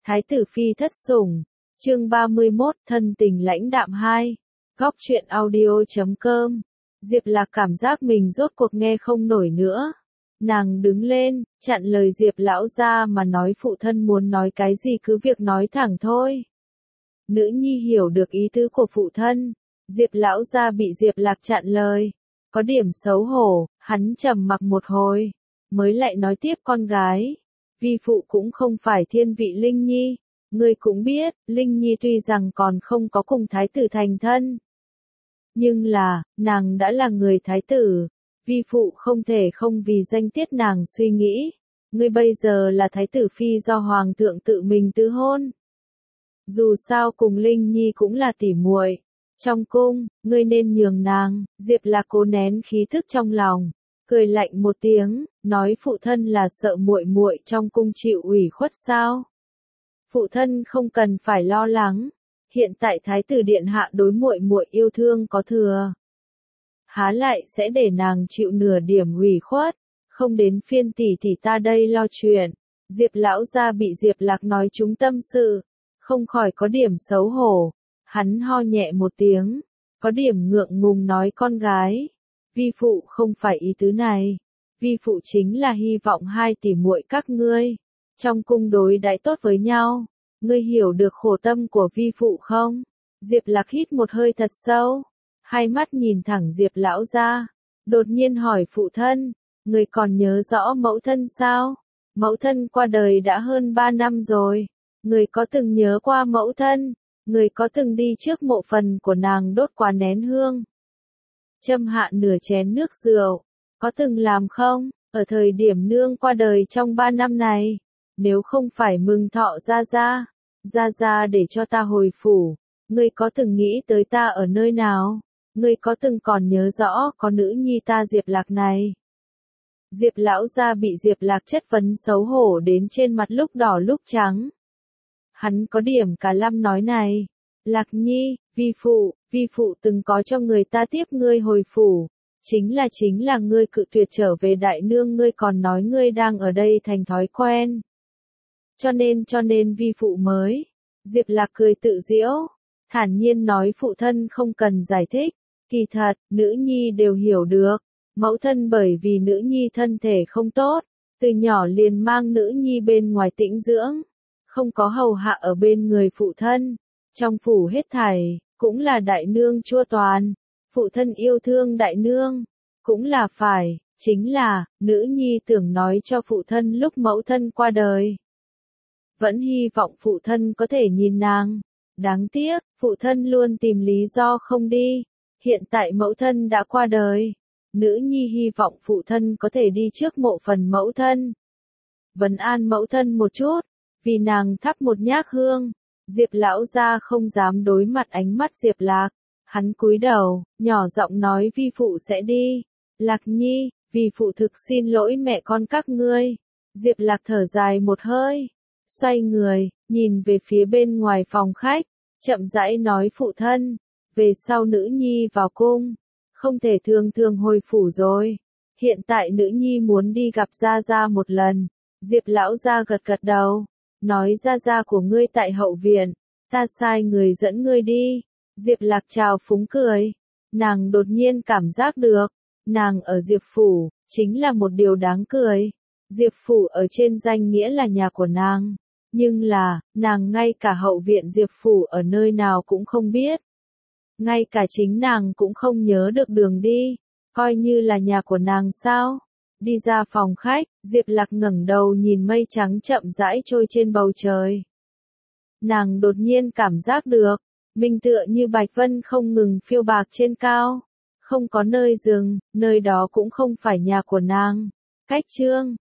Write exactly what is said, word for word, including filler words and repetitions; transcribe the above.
Thái tử phi thất sủng, chương ba mươi mốt, thân tình lãnh đạm hai. Góc truyện audio chấm com. Diệp Lạc cảm giác mình rốt cuộc nghe không nổi nữa. Nàng đứng lên, chặn lời Diệp lão gia mà nói, phụ thân muốn nói cái gì cứ việc nói thẳng thôi. Nữ nhi hiểu được ý tứ của phụ thân. Diệp lão gia bị Diệp Lạc chặn lời. Có điểm xấu hổ, hắn trầm mặc một hồi. Mới lại nói tiếp, con gái. Vi phụ cũng không phải thiên vị Linh Nhi. Ngươi cũng biết, Linh Nhi tuy rằng còn không có cùng thái tử thành thân. Nhưng là, nàng đã là người thái tử. Vi phụ không thể không vì danh tiết nàng suy nghĩ. Ngươi bây giờ là thái tử phi do hoàng thượng tự mình tứ hôn. Dù sao cùng Linh Nhi cũng là tỉ muội. Trong cung, ngươi nên nhường nàng. Diệp Lạc cố nén khí thức trong lòng, cười lạnh một tiếng, nói phụ thân là sợ muội muội trong cung chịu ủy khuất sao? Phụ thân không cần phải lo lắng, hiện tại thái tử điện hạ đối muội muội yêu thương có thừa, há lại sẽ để nàng chịu nửa điểm ủy khuất, không đến phiên tỷ tỷ ta đây lo chuyện. Diệp lão gia bị Diệp Lạc nói trúng tâm sự, không khỏi có điểm xấu hổ, hắn ho nhẹ một tiếng, có điểm ngượng ngùng nói, con gái, vi phụ không phải ý tứ này, vi phụ chính là hy vọng hai tỷ muội các ngươi trong cung đối đãi tốt với nhau, ngươi hiểu được khổ tâm của vi phụ không? Diệp Lạc hít một hơi thật sâu, hai mắt nhìn thẳng Diệp lão gia, đột nhiên hỏi, phụ thân, ngươi còn nhớ rõ mẫu thân sao? Mẫu thân qua đời đã hơn ba năm rồi, ngươi có từng nhớ qua mẫu thân? Ngươi có từng đi trước mộ phần của nàng đốt qua nén hương, châm hạ nửa chén nước rượu, có từng làm không? Ở thời điểm nương qua đời trong ba năm này, nếu không phải mừng thọ gia gia, gia gia để cho ta hồi phủ, ngươi có từng nghĩ tới ta ở nơi nào? Ngươi có từng còn nhớ rõ có nữ nhi ta Diệp Lạc này? Diệp lão gia bị Diệp Lạc chất vấn xấu hổ đến trên mặt lúc đỏ lúc trắng. Hắn có điểm cả lăm nói này, Lạc Nhi, vi phụ, vi phụ từng có cho người ta tiếp ngươi hồi phủ, chính là chính là ngươi cự tuyệt trở về đại nương, ngươi còn nói ngươi đang ở đây thành thói quen. Cho nên cho nên vi phụ mới. Diệp Lạc cười tự giễu, thản nhiên nói, phụ thân không cần giải thích, kỳ thật, nữ nhi đều hiểu được, mẫu thân bởi vì nữ nhi thân thể không tốt, từ nhỏ liền mang nữ nhi bên ngoài tĩnh dưỡng, không có hầu hạ ở bên người phụ thân, trong phủ hết thảy, cũng là đại nương chua toàn, phụ thân yêu thương đại nương, cũng là phải, chính là, nữ nhi tưởng nói cho phụ thân lúc mẫu thân qua đời. Vẫn hy vọng phụ thân có thể nhìn nàng, đáng tiếc, phụ thân luôn tìm lý do không đi, hiện tại mẫu thân đã qua đời, nữ nhi hy vọng phụ thân có thể đi trước mộ phần mẫu thân, vấn an mẫu thân một chút, vì nàng thắp một nhác hương. Diệp lão gia không dám đối mặt ánh mắt Diệp Lạc, hắn cúi đầu, nhỏ giọng nói, vi phụ sẽ đi. Lạc Nhi, vi phụ thực xin lỗi mẹ con các ngươi. Diệp Lạc thở dài một hơi, xoay người, nhìn về phía bên ngoài phòng khách, chậm rãi nói, phụ thân, về sau nữ nhi vào cung, không thể thường thường hồi phủ rồi. Hiện tại nữ nhi muốn đi gặp gia gia một lần. Diệp lão gia gật gật đầu, nói, gia gia của ngươi tại hậu viện, ta sai người dẫn ngươi đi. Diệp Lạc chào phúng cười, nàng đột nhiên cảm giác được, nàng ở Diệp phủ, chính là một điều đáng cười. Diệp phủ ở trên danh nghĩa là nhà của nàng, nhưng là, nàng ngay cả hậu viện Diệp phủ ở nơi nào cũng không biết. Ngay cả chính nàng cũng không nhớ được đường đi, coi như là nhà của nàng sao? Đi ra phòng khách, Diệp Lạc ngẩng đầu nhìn mây trắng chậm rãi trôi trên bầu trời. Nàng đột nhiên cảm giác được, mình tựa như bạch vân không ngừng phiêu bạc trên cao, không có nơi dừng, nơi đó cũng không phải nhà của nàng. Cách chương